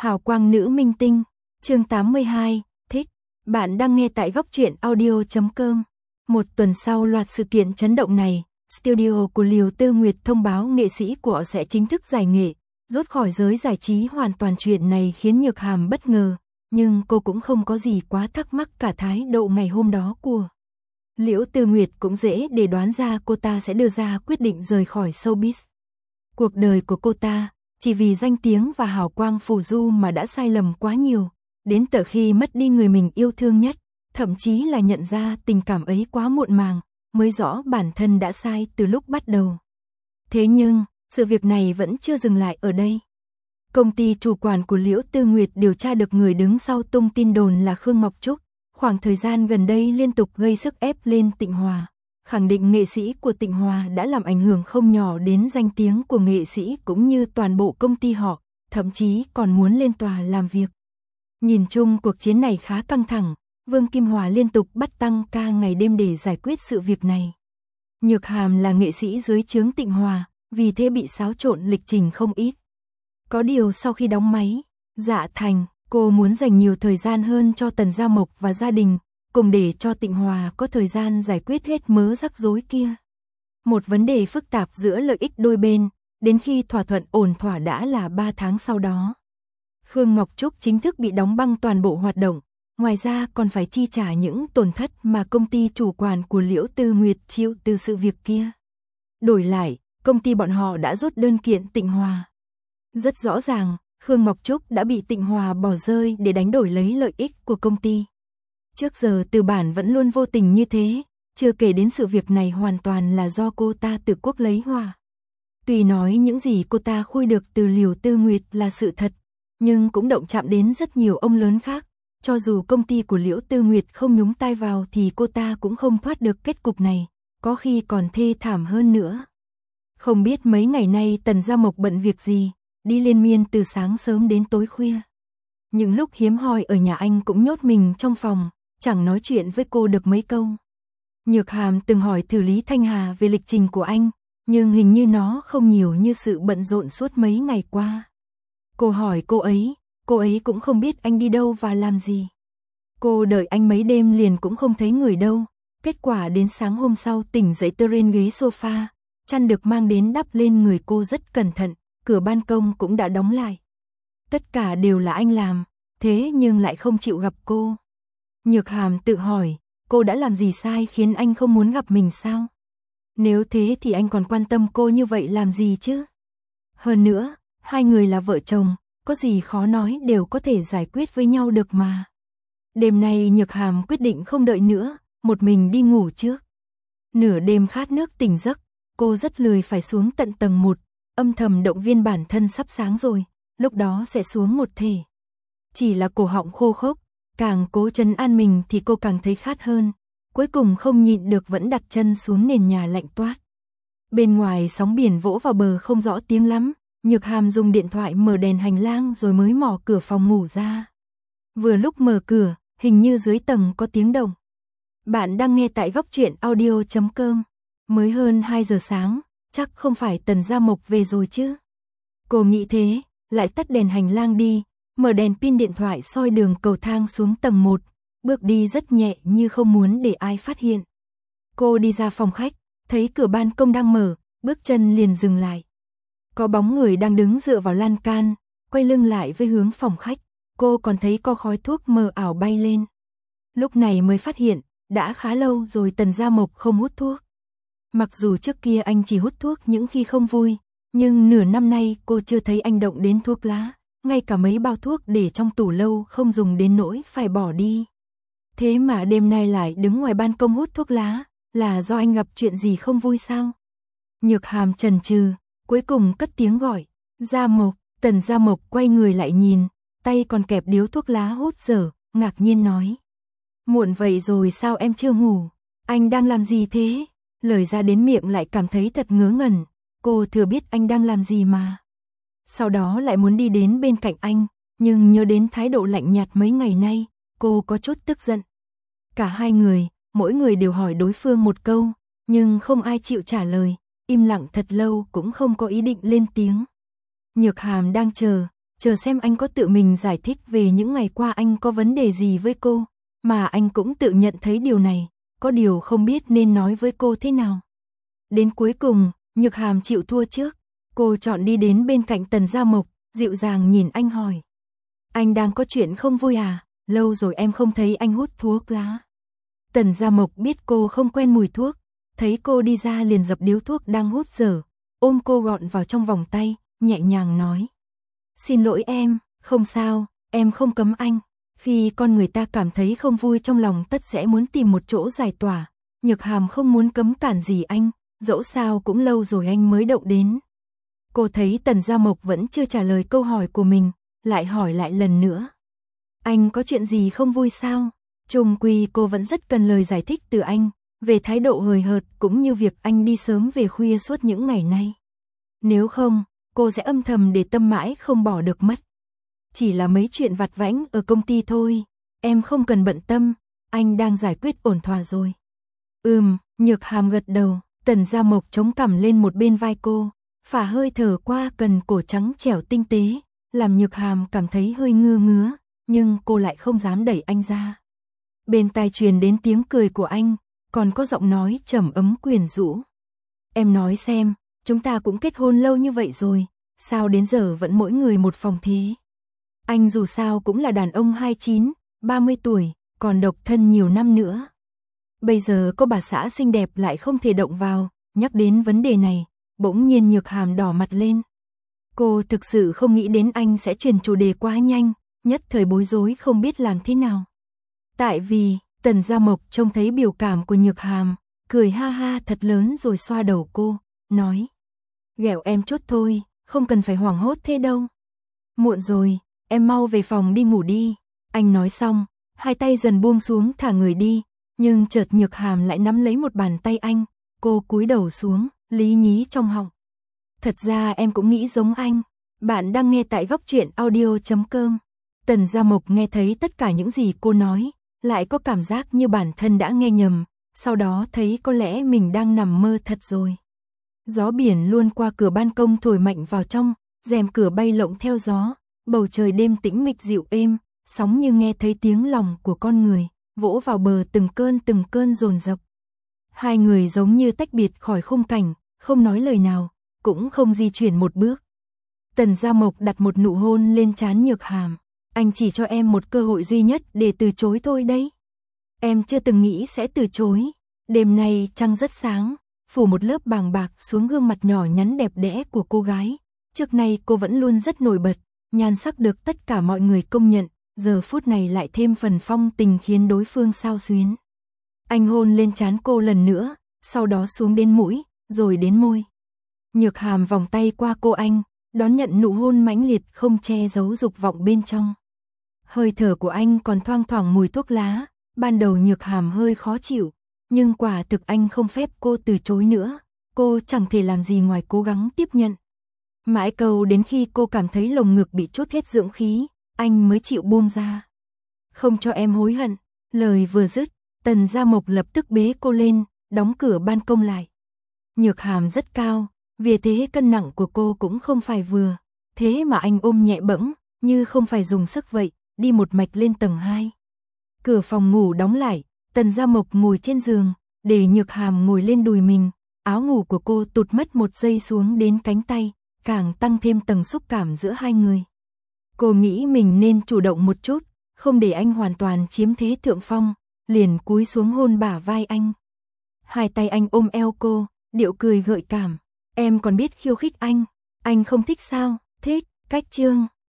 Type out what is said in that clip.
Hào quang nữ minh tinh, chương 82, thích. Bạn đang nghe tại góc truyện audio.com. Một tuần sau loạt sự kiện chấn động này, studio của Liều Tư Nguyệt thông báo nghệ sĩ của họ sẽ chính thức giải nghệ, rút khỏi giới giải trí hoàn toàn. Chuyện này khiến Nhược Hàm bất ngờ, nhưng cô cũng không có gì quá thắc mắc cả. Thái độ ngày hôm đó của Liễu Tư Nguyệt cũng dễ để đoán ra cô ta sẽ đưa ra quyết định rời khỏi showbiz. Cuộc đời của cô ta, chỉ vì danh tiếng và hào quang phù du mà đã sai lầm quá nhiều, đến tận khi mất đi người mình yêu thương nhất, thậm chí là nhận ra tình cảm ấy quá muộn màng, mới rõ bản thân đã sai từ lúc bắt đầu. Thế nhưng, sự việc này vẫn chưa dừng lại ở đây. Công ty chủ quản của Liễu Tư Nguyệt điều tra được người đứng sau tung tin đồn là Khương Ngọc Trúc, khoảng thời gian gần đây liên tục gây sức ép lên Tịnh Hòa, khẳng định nghệ sĩ của Tịnh Hòa đã làm ảnh hưởng không nhỏ đến danh tiếng của nghệ sĩ cũng như toàn bộ công ty họ, thậm chí còn muốn lên tòa làm việc. Nhìn chung cuộc chiến này khá căng thẳng, Vương Kim Hòa liên tục bắt tăng ca ngày đêm để giải quyết sự việc này. Nhược Hàm là nghệ sĩ dưới trướng Tịnh Hòa, vì thế bị xáo trộn lịch trình không ít. Có điều sau khi đóng máy, Dạ Thành, cô muốn dành nhiều thời gian hơn cho Tần Gia Mộc và gia đình, cùng để cho Tịnh Hòa có thời gian giải quyết hết mớ rắc rối kia. Một vấn đề phức tạp giữa lợi ích đôi bên, đến khi thỏa thuận ổn thỏa đã là 3 tháng sau đó. Khương Ngọc Trúc chính thức bị đóng băng toàn bộ hoạt động, ngoài ra còn phải chi trả những tổn thất mà công ty chủ quản của Liễu Tư Nguyệt chịu từ sự việc kia. Đổi lại, công ty bọn họ đã rút đơn kiện Tịnh Hòa. Rất rõ ràng, Khương Ngọc Trúc đã bị Tịnh Hòa bỏ rơi để đánh đổi lấy lợi ích của công ty. Trước giờ Từ Bản vẫn luôn vô tình như thế, chưa kể đến sự việc này hoàn toàn là do cô ta tự quốc lấy hòa. Tuy nói những gì cô ta khui được từ Liễu Tư Nguyệt là sự thật, nhưng cũng động chạm đến rất nhiều ông lớn khác. Cho dù công ty của Liễu Tư Nguyệt không nhúng tay vào thì cô ta cũng không thoát được kết cục này, có khi còn thê thảm hơn nữa. Không biết mấy ngày nay Tần Gia Mộc bận việc gì, đi liên miên từ sáng sớm đến tối khuya. Những lúc hiếm hoi ở nhà anh cũng nhốt mình trong phòng, chẳng nói chuyện với cô được mấy câu. Nhược Hàm từng hỏi thử Lý Thanh Hà về lịch trình của anh, nhưng hình như nó không nhiều như sự bận rộn suốt mấy ngày qua. Cô hỏi cô ấy cũng không biết anh đi đâu và làm gì. Cô đợi anh mấy đêm liền cũng không thấy người đâu, kết quả đến sáng hôm sau tỉnh dậy tơ trên ghế sofa, chăn được mang đến đắp lên người cô rất cẩn thận, cửa ban công cũng đã đóng lại. Tất cả đều là anh làm, thế nhưng lại không chịu gặp cô. Nhược Hàm tự hỏi, cô đã làm gì sai khiến anh không muốn gặp mình sao? Nếu thế thì anh còn quan tâm cô như vậy làm gì chứ? Hơn nữa, hai người là vợ chồng, có gì khó nói đều có thể giải quyết với nhau được mà. Đêm nay Nhược Hàm quyết định không đợi nữa, một mình đi ngủ trước. Nửa đêm khát nước tỉnh giấc, cô rất lười phải xuống tận tầng 1, âm thầm động viên bản thân sắp sáng rồi, lúc đó sẽ xuống một thể. Chỉ là cổ họng khô khốc, càng cố trấn an mình thì cô càng thấy khát hơn, cuối cùng không nhịn được vẫn đặt chân xuống nền nhà lạnh toát. Bên ngoài sóng biển vỗ vào bờ không rõ tiếng lắm, Nhược Hàm dùng điện thoại mở đèn hành lang rồi mới mò cửa phòng ngủ ra. Vừa lúc mở cửa, hình như dưới tầng có tiếng động. Bạn đang nghe tại góc truyện audio.com. Mới hơn 2 giờ sáng, chắc không phải Tần Gia Mộc về rồi chứ. Cô nghĩ thế, lại tắt đèn hành lang đi, mở đèn pin điện thoại soi đường cầu thang xuống tầng 1, bước đi rất nhẹ như không muốn để ai phát hiện. Cô đi ra phòng khách, thấy cửa ban công đang mở, bước chân liền dừng lại. Có bóng người đang đứng dựa vào lan can, quay lưng lại với hướng phòng khách, cô còn thấy có khói thuốc mờ ảo bay lên. Lúc này mới phát hiện, đã khá lâu rồi Tần Gia Mộc không hút thuốc. Mặc dù trước kia anh chỉ hút thuốc những khi không vui, nhưng nửa năm nay cô chưa thấy anh động đến thuốc lá, ngay cả mấy bao thuốc để trong tủ lâu không dùng đến nỗi phải bỏ đi. Thế mà đêm nay lại đứng ngoài ban công hút thuốc lá, là do anh gặp chuyện gì không vui sao? Nhược Hàm chần chừ, cuối cùng cất tiếng gọi, Gia Mộc. Tần Gia Mộc quay người lại nhìn, tay còn kẹp điếu thuốc lá hút dở, ngạc nhiên nói. Muộn vậy rồi sao em chưa ngủ? Anh đang làm gì thế? Lời ra đến miệng lại cảm thấy thật ngớ ngẩn, cô thừa biết anh đang làm gì mà. Sau đó lại muốn đi đến bên cạnh anh, nhưng nhớ đến thái độ lạnh nhạt mấy ngày nay, cô có chút tức giận. Cả hai người, mỗi người đều hỏi đối phương một câu, nhưng không ai chịu trả lời, im lặng thật lâu cũng không có ý định lên tiếng. Nhược Hàm đang chờ, chờ xem anh có tự mình giải thích về những ngày qua anh có vấn đề gì với cô, mà anh cũng tự nhận thấy điều này, có điều không biết nên nói với cô thế nào. Đến cuối cùng, Nhược Hàm chịu thua trước, cô chọn đi đến bên cạnh Tần Gia Mộc, dịu dàng nhìn anh hỏi. Anh đang có chuyện không vui à, lâu rồi em không thấy anh hút thuốc lá. Tần Gia Mộc biết cô không quen mùi thuốc, thấy cô đi ra liền dập điếu thuốc đang hút dở, ôm cô gọn vào trong vòng tay, nhẹ nhàng nói. Xin lỗi em, không sao, em không cấm anh. Khi con người ta cảm thấy không vui trong lòng tất sẽ muốn tìm một chỗ giải tỏa, Nhược Hàm không muốn cấm cản gì anh, dẫu sao cũng lâu rồi anh mới động đến. Cô thấy Tần Gia Mộc vẫn chưa trả lời câu hỏi của mình, lại hỏi lại lần nữa. Anh có chuyện gì không vui sao? Chung quy cô vẫn rất cần lời giải thích từ anh, về thái độ hời hợt cũng như việc anh đi sớm về khuya suốt những ngày nay. Nếu không, cô sẽ âm thầm để tâm mãi không bỏ được mất. Chỉ là mấy chuyện vặt vãnh ở công ty thôi, em không cần bận tâm, anh đang giải quyết ổn thỏa rồi. Nhược Hàm gật đầu, Tần Gia Mộc chống cằm lên một bên vai cô, phả hơi thở qua cần cổ trắng trẻo tinh tế, làm Nhược Hàm cảm thấy hơi ngứa ngứa, nhưng cô lại không dám đẩy anh ra. Bên tai truyền đến tiếng cười của anh, còn có giọng nói trầm ấm quyến rũ. Em nói xem, chúng ta cũng kết hôn lâu như vậy rồi, sao đến giờ vẫn mỗi người một phòng thế? Anh dù sao cũng là đàn ông 29, 30 tuổi, còn độc thân nhiều năm nữa. Bây giờ có bà xã xinh đẹp lại không thể động vào, nhắc đến vấn đề này, bỗng nhiên Nhược Hàm đỏ mặt lên. Cô thực sự không nghĩ đến anh sẽ chuyển chủ đề quá nhanh, nhất thời bối rối không biết làm thế nào. Tại vì, Tần Gia Mộc trông thấy biểu cảm của Nhược Hàm, cười ha ha thật lớn rồi xoa đầu cô, nói. Ghẹo em chút thôi, không cần phải hoảng hốt thế đâu. Muộn rồi, em mau về phòng đi ngủ đi. Anh nói xong, hai tay dần buông xuống thả người đi, nhưng chợt Nhược Hàm lại nắm lấy một bàn tay anh, cô cúi đầu xuống, lý nhí trong họng. Thật ra em cũng nghĩ giống anh. Bạn đang nghe tại góc truyện audio.com. Tần Gia Mộc nghe thấy tất cả những gì cô nói, lại có cảm giác như bản thân đã nghe nhầm, sau đó thấy có lẽ mình đang nằm mơ thật rồi. Gió biển luôn qua cửa ban công thổi mạnh vào trong, rèm cửa bay lộng theo gió, bầu trời đêm tĩnh mịch dịu êm, sóng như nghe thấy tiếng lòng của con người, vỗ vào bờ từng cơn dồn dập. Hai người giống như tách biệt khỏi khung cảnh, không nói lời nào, cũng không di chuyển một bước. Tần Gia Mộc đặt một nụ hôn lên trán Nhược Hàm. Anh chỉ cho em một cơ hội duy nhất để từ chối thôi đấy. Em chưa từng nghĩ sẽ từ chối. Đêm nay trăng rất sáng, phủ một lớp bàng bạc xuống gương mặt nhỏ nhắn đẹp đẽ của cô gái. Trước nay cô vẫn luôn rất nổi bật, nhan sắc được tất cả mọi người công nhận, giờ phút này lại thêm phần phong tình khiến đối phương xao xuyến. Anh hôn lên trán cô lần nữa, sau đó xuống đến mũi, rồi đến môi. Nhược Hàm vòng tay qua cô anh, đón nhận nụ hôn mãnh liệt không che giấu dục vọng bên trong. Hơi thở của anh còn thoang thoảng mùi thuốc lá, ban đầu Nhược Hàm hơi khó chịu, nhưng quả thực anh không phép cô từ chối nữa, cô chẳng thể làm gì ngoài cố gắng tiếp nhận. Mãi câu đến khi cô cảm thấy lồng ngực bị trút hết dưỡng khí, anh mới chịu buông ra. Không cho em hối hận, lời vừa dứt, Tần Gia Mộc lập tức bế cô lên, đóng cửa ban công lại. Nhược Hàm rất cao, vì thế cân nặng của cô cũng không phải vừa, thế mà anh ôm nhẹ bẫng, như không phải dùng sức vậy, đi một mạch lên tầng 2. Cửa phòng ngủ đóng lại, Tần Gia Mộc ngồi trên giường, để Nhược Hàm ngồi lên đùi mình, áo ngủ của cô tụt mất một giây xuống đến cánh tay, càng tăng thêm tầng xúc cảm giữa hai người. Cô nghĩ mình nên chủ động một chút, không để anh hoàn toàn chiếm thế thượng phong, liền cúi xuống hôn bả vai anh. Hai tay anh ôm eo cô, điệu cười gợi cảm. Em còn biết khiêu khích anh không thích sao? Thích, cách chương.